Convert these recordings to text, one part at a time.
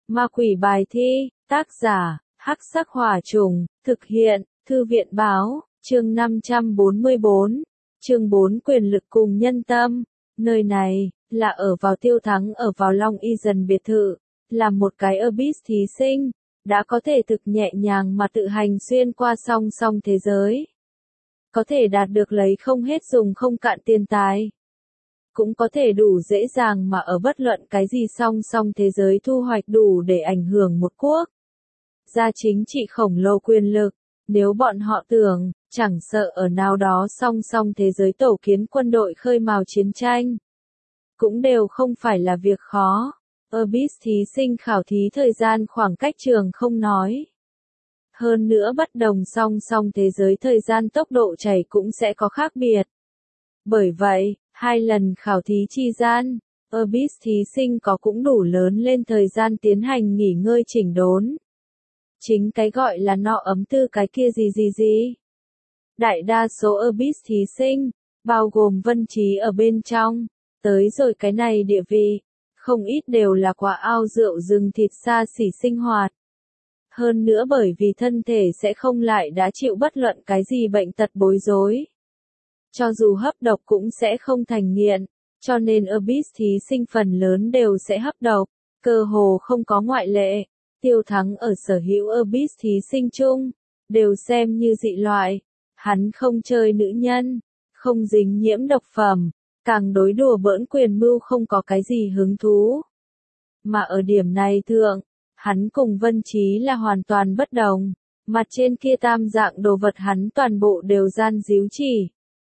Ma quỷ bài thi, tác giả, Hắc Sắc Hỏa Trùng, thực hiện, Thư viện báo, chương 544, chương 4 quyền lực cùng nhân tâm. Nơi này, là ở vào Tiêu Thắng ở vào Long Y Dần biệt thự, là một cái Abyss thí sinh, đã có thể thực nhẹ nhàng mà tự hành xuyên qua song song thế giới. Có thể đạt được lấy không hết dùng không cạn tiền tài. Cũng có thể đủ dễ dàng mà ở bất luận cái gì song song thế giới thu hoạch đủ để ảnh hưởng một quốc gia chính trị khổng lồ quyền lực. Nếu bọn họ tưởng, chẳng sợ ở nào đó song song thế giới tổ kiến quân đội khơi mào chiến tranh, cũng đều không phải là việc khó. Abyss thí sinh khảo thí thời gian khoảng cách trường không nói. Hơn nữa bất đồng song song thế giới thời gian tốc độ chảy cũng sẽ có khác biệt. Bởi vậy, 2 lần khảo thí chi gian, Abyss thí sinh có cũng đủ lớn lên thời gian tiến hành nghỉ ngơi chỉnh đốn. Chính cái gọi là nọ ấm tư cái kia gì. Đại đa số Abyss thí sinh, bao gồm Vân Trí ở bên trong, tới rồi cái này địa vị, không ít đều là quả ao rượu rừng thịt xa xỉ sinh hoạt. Hơn nữa bởi vì thân thể sẽ không lại đã chịu bất luận cái gì bệnh tật bối rối. Cho dù hấp độc cũng sẽ không thành nghiện, cho nên Abyss thí sinh phần lớn đều sẽ hấp độc, cơ hồ không có ngoại lệ. Tiêu Thắng ở sở hữu Abyss thí sinh chung, đều xem như dị loại. Hắn không chơi nữ nhân, không dính nhiễm độc phẩm, càng đối đùa bỡn quyền mưu không có cái gì hứng thú. Mà ở điểm này thượng, hắn cùng Vân Trí là hoàn toàn bất đồng, mặt trên kia tam dạng đồ vật hắn toàn bộ đều gian díu chỉ.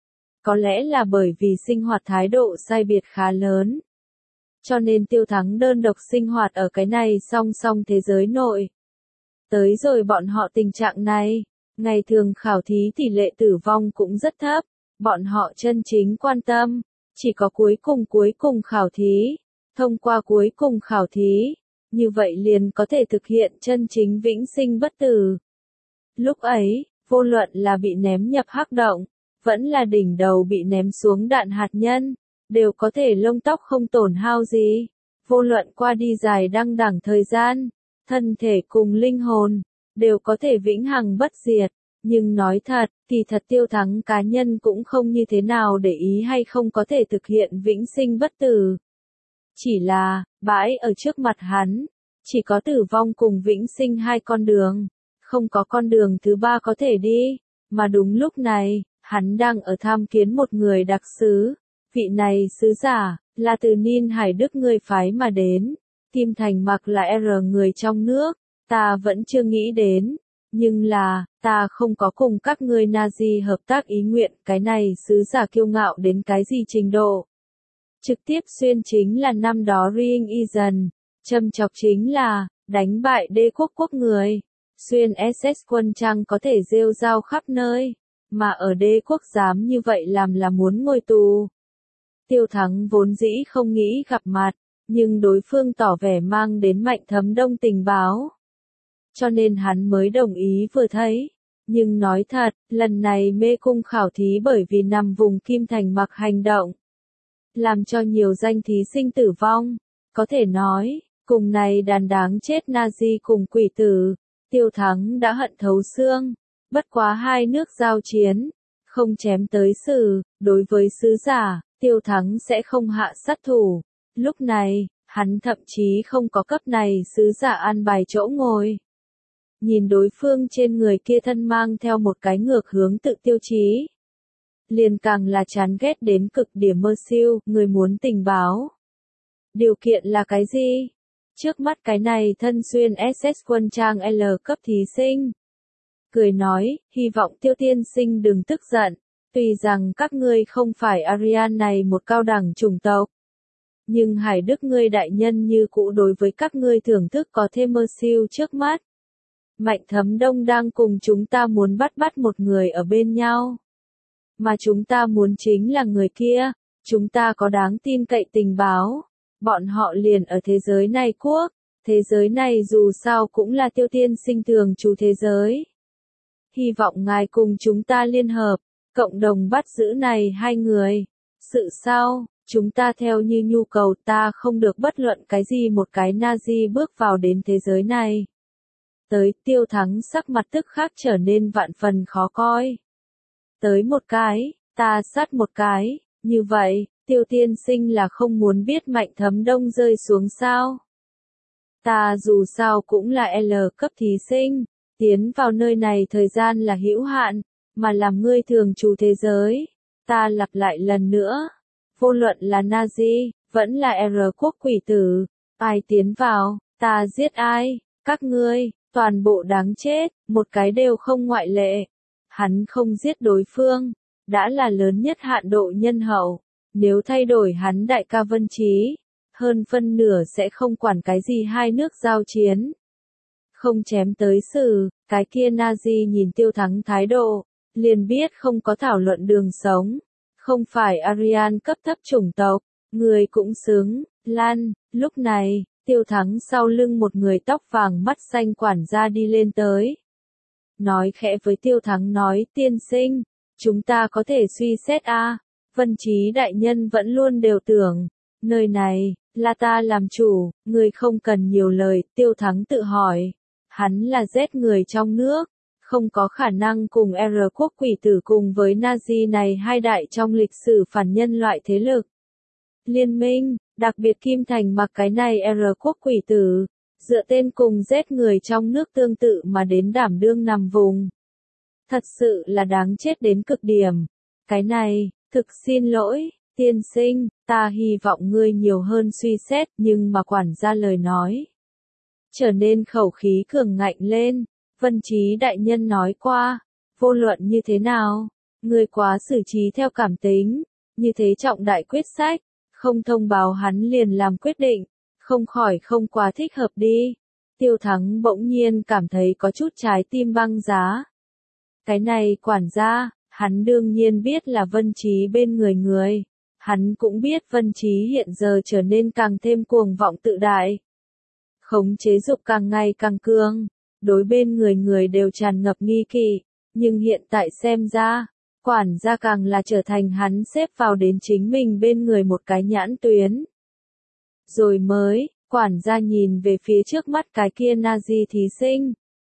Có lẽ là bởi vì sinh hoạt thái độ sai biệt khá lớn. Cho nên Tiêu Thắng đơn độc sinh hoạt ở cái này song song thế giới nội. Tới rồi bọn họ tình trạng này, ngày thường khảo thí tỷ lệ tử vong cũng rất thấp, bọn họ chân chính quan tâm, chỉ có cuối cùng khảo thí, thông qua cuối cùng khảo thí, như vậy liền có thể thực hiện chân chính vĩnh sinh bất tử. Lúc ấy, vô luận là bị ném nhập hắc động, vẫn là đỉnh đầu bị ném xuống đạn hạt nhân, đều có thể lông tóc không tổn hao gì. Vô luận qua đi dài đăng đẳng thời gian, thân thể cùng linh hồn, đều có thể vĩnh hằng bất diệt. Nhưng nói thật, kỳ thật Tiêu Thắng cá nhân cũng không như thế nào để ý hay không có thể thực hiện vĩnh sinh bất tử. Chỉ là, bãi ở trước mặt hắn, chỉ có tử vong cùng vĩnh sinh 2 con đường, không có con đường thứ 3 có thể đi. Mà đúng lúc này, hắn đang ở tham kiến một người đặc sứ. Vị này sứ giả, là từ Ninh Hải Đức người phái mà đến. Kim Thành Mặc là R người trong nước, ta vẫn chưa nghĩ đến. Nhưng là, ta không có cùng các ngươi Nazi hợp tác ý nguyện. Cái này sứ giả kiêu ngạo đến cái gì trình độ. Trực tiếp xuyên chính là năm đó Ring Y Dần. Châm chọc chính là, đánh bại đế quốc người. Xuyên SS quân trang có thể rêu rao khắp nơi. Mà ở đế quốc dám như vậy làm là muốn ngồi tù. Tiêu Thắng vốn dĩ không nghĩ gặp mặt, nhưng đối phương tỏ vẻ mang đến Mạnh Thấm Đông tình báo. Cho nên hắn mới đồng ý vừa thấy. Nhưng nói thật, lần này mê cung khảo thí bởi vì nằm vùng Kim Thành Mặc hành động, làm cho nhiều danh thí sinh tử vong. Có thể nói, cùng này đàn đáng chết Nazi cùng quỷ tử, Tiêu Thắng đã hận thấu xương. Bất quá 2 nước giao chiến, không chém tới xử, đối với sứ giả, Tiêu Thắng sẽ không hạ sát thủ. Lúc này, hắn thậm chí không có cấp này sứ giả an bài chỗ ngồi. Nhìn đối phương trên người kia thân mang theo một cái ngược hướng tự tiêu chí. Liền càng là chán ghét đến cực điểm mơ siêu, người muốn tình báo. Điều kiện là cái gì? Trước mắt cái này thân xuyên SS quân trang L cấp thí sinh. Cười nói, hy vọng Tiêu tiên sinh đừng tức giận, tuy rằng các ngươi không phải Aryan này một cao đẳng chủng tộc. Nhưng Hải Đức ngươi đại nhân như cũ đối với các ngươi thưởng thức có thêm mơ siêu trước mắt. Mạnh Thấm Đông đang cùng chúng ta muốn bắt một người ở bên nhau. Mà chúng ta muốn chính là người kia, chúng ta có đáng tin cậy tình báo. Bọn họ liền ở thế giới này quốc, thế giới này dù sao cũng là Tiêu tiên sinh thường trú thế giới. Hy vọng ngài cùng chúng ta liên hợp, cộng đồng bắt giữ này 2 người. Sự sau, Chúng ta theo như nhu cầu, ta không được bất luận cái gì một cái Nazi bước vào đến thế giới này. Tới, Tiêu Thắng sắc mặt tức khắc trở nên vạn phần khó coi. Tới một cái, ta sát một cái, như vậy, Tiêu tiên sinh là không muốn biết Mạnh Thấm Đông rơi xuống sao? Ta dù sao cũng là L cấp thí sinh, tiến vào nơi này thời gian là hữu hạn, mà làm ngươi thường trú thế giới. Ta lặp lại lần nữa, vô luận là Nazi, vẫn là R quốc quỷ tử, ai tiến vào, ta giết ai, các ngươi, toàn bộ đáng chết, một cái đều không ngoại lệ. Hắn không giết đối phương, đã là lớn nhất hạn độ nhân hậu, nếu thay đổi hắn đại ca Vân Trí, hơn phân nửa sẽ không quản cái gì hai nước giao chiến. Không chém tới xử, cái kia Nazi nhìn Tiêu Thắng thái độ, liền biết không có thảo luận đường sống. Không phải Aryan cấp thấp chủng tộc, người cũng xứng, Lan, lúc này, Tiêu Thắng sau lưng một người tóc vàng mắt xanh quản gia đi lên tới. Nói khẽ với Tiêu Thắng nói, tiên sinh, chúng ta có thể suy xét a. Vân Trí đại nhân vẫn luôn đều tưởng, nơi này, là ta làm chủ, người không cần nhiều lời, Tiêu Thắng tự hỏi. Hắn là giết người trong nước, không có khả năng cùng R quốc quỷ tử cùng với Nazi này hai đại trong lịch sử phản nhân loại thế lực. Liên minh, đặc biệt Kim Thành mặc cái này R quốc quỷ tử, dựa tên cùng giết người trong nước tương tự mà đến đảm đương nằm vùng. Thật sự là đáng chết đến cực điểm. Cái này, thực xin lỗi, tiên sinh, ta hy vọng ngươi nhiều hơn suy xét, nhưng mà quản gia lời nói. Trở nên khẩu khí cường ngạnh lên, Vân Trí đại nhân nói qua, vô luận như thế nào, ngươi quá xử trí theo cảm tính, như thế trọng đại quyết sách, không thông báo hắn liền làm quyết định, không khỏi không quá thích hợp đi. Tiêu Thắng bỗng nhiên cảm thấy có chút trái tim băng giá. Cái này quản gia, hắn đương nhiên biết là Vân Trí bên người. Hắn cũng biết Vân Trí hiện giờ trở nên càng thêm cuồng vọng tự đại. Khống chế dục càng ngày càng cường, đối bên người đều tràn ngập nghi kỵ, nhưng hiện tại xem ra, quản gia càng là trở thành hắn xếp vào đến chính mình bên người một cái nhãn tuyến. Rồi mới, quản gia nhìn về phía trước mắt cái kia Nazi thí sinh.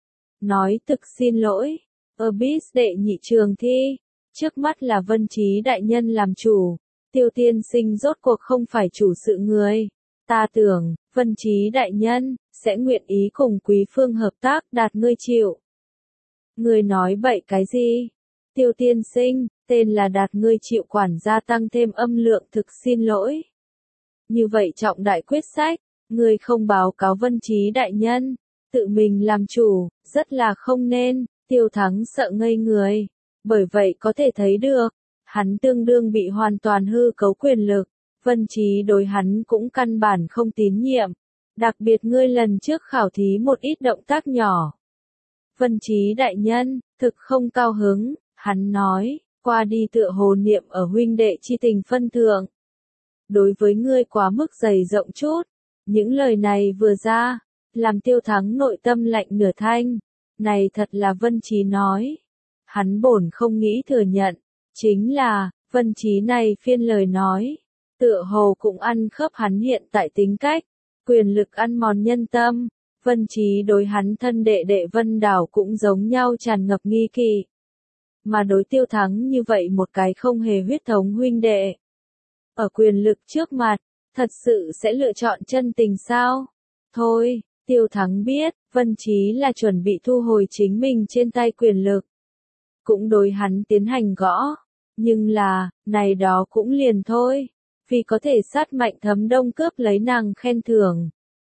Nói thực xin lỗi, Obis đệ nhị trường thi, trước mắt là Vân Trí đại nhân làm chủ, Tiêu tiên sinh rốt cuộc không phải chủ sự người. Ta tưởng, Vân Trí đại nhân, sẽ nguyện ý cùng Quý Phương hợp tác đạt ngươi chịu. Ngươi nói bậy cái gì? Tiêu tiên sinh, tên là đạt ngươi chịu quản gia tăng thêm âm lượng thực xin lỗi. Như vậy trọng đại quyết sách, ngươi không báo cáo Vân Trí đại nhân, tự mình làm chủ, rất là không nên, Tiêu Thắng sợ ngây người. Bởi vậy có thể thấy được, hắn tương đương bị hoàn toàn hư cấu quyền lực, Vân Trí đối hắn cũng căn bản không tín nhiệm. Đặc biệt ngươi lần trước khảo thí một ít động tác nhỏ. Vân Trí đại nhân, thực không cao hứng, hắn nói, qua đi tựa hồ niệm ở huynh đệ chi tình phân thượng. Đối với ngươi quá mức dày rộng chút, những lời này vừa ra, làm Tiêu Thắng nội tâm lạnh nửa thanh. Này thật là Vân Trí nói. Hắn bổn không nghĩ thừa nhận, chính là, Vân Trí này phiên lời nói, tựa hồ cũng ăn khớp hắn hiện tại tính cách. Quyền lực ăn mòn nhân tâm, Vân Trí đối hắn thân đệ đệ Vân Đảo cũng giống nhau tràn ngập nghi kỵ. Mà đối Tiêu Thắng như vậy một cái không hề huyết thống huynh đệ. Ở quyền lực trước mặt, thật sự sẽ lựa chọn chân tình sao? Thôi, Tiêu Thắng biết, Vân Trí là chuẩn bị thu hồi chính mình trên tay quyền lực. Cũng đối hắn tiến hành gõ. Nhưng là, này đó cũng liền thôi. Vì có thể sát Mạnh Thấm Đông cướp lấy nàng khen thưởng.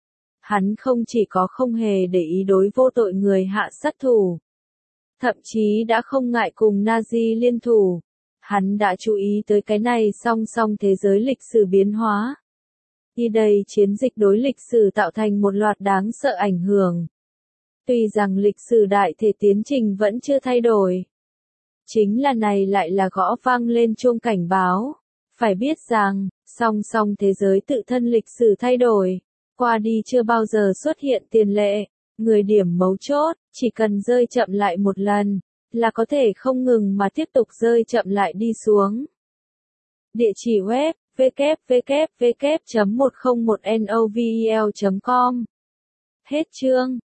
Hắn không chỉ có không hề để ý đối vô tội người hạ sát thủ. Thậm chí đã không ngại cùng Nazi liên thủ. Hắn đã chú ý tới cái này song song thế giới lịch sử biến hóa. Khi đây chiến dịch đối lịch sử tạo thành một loạt đáng sợ ảnh hưởng. Tuy rằng lịch sử đại thể tiến trình vẫn chưa thay đổi. Chính là này lại là gõ vang lên chuông cảnh báo. Phải biết rằng, song song thế giới tự thân lịch sử thay đổi, qua đi chưa bao giờ xuất hiện tiền lệ, người điểm mấu chốt, chỉ cần rơi chậm lại một lần, là có thể không ngừng mà tiếp tục rơi chậm lại đi xuống. Địa chỉ web, www.101novel.com. Hết chương.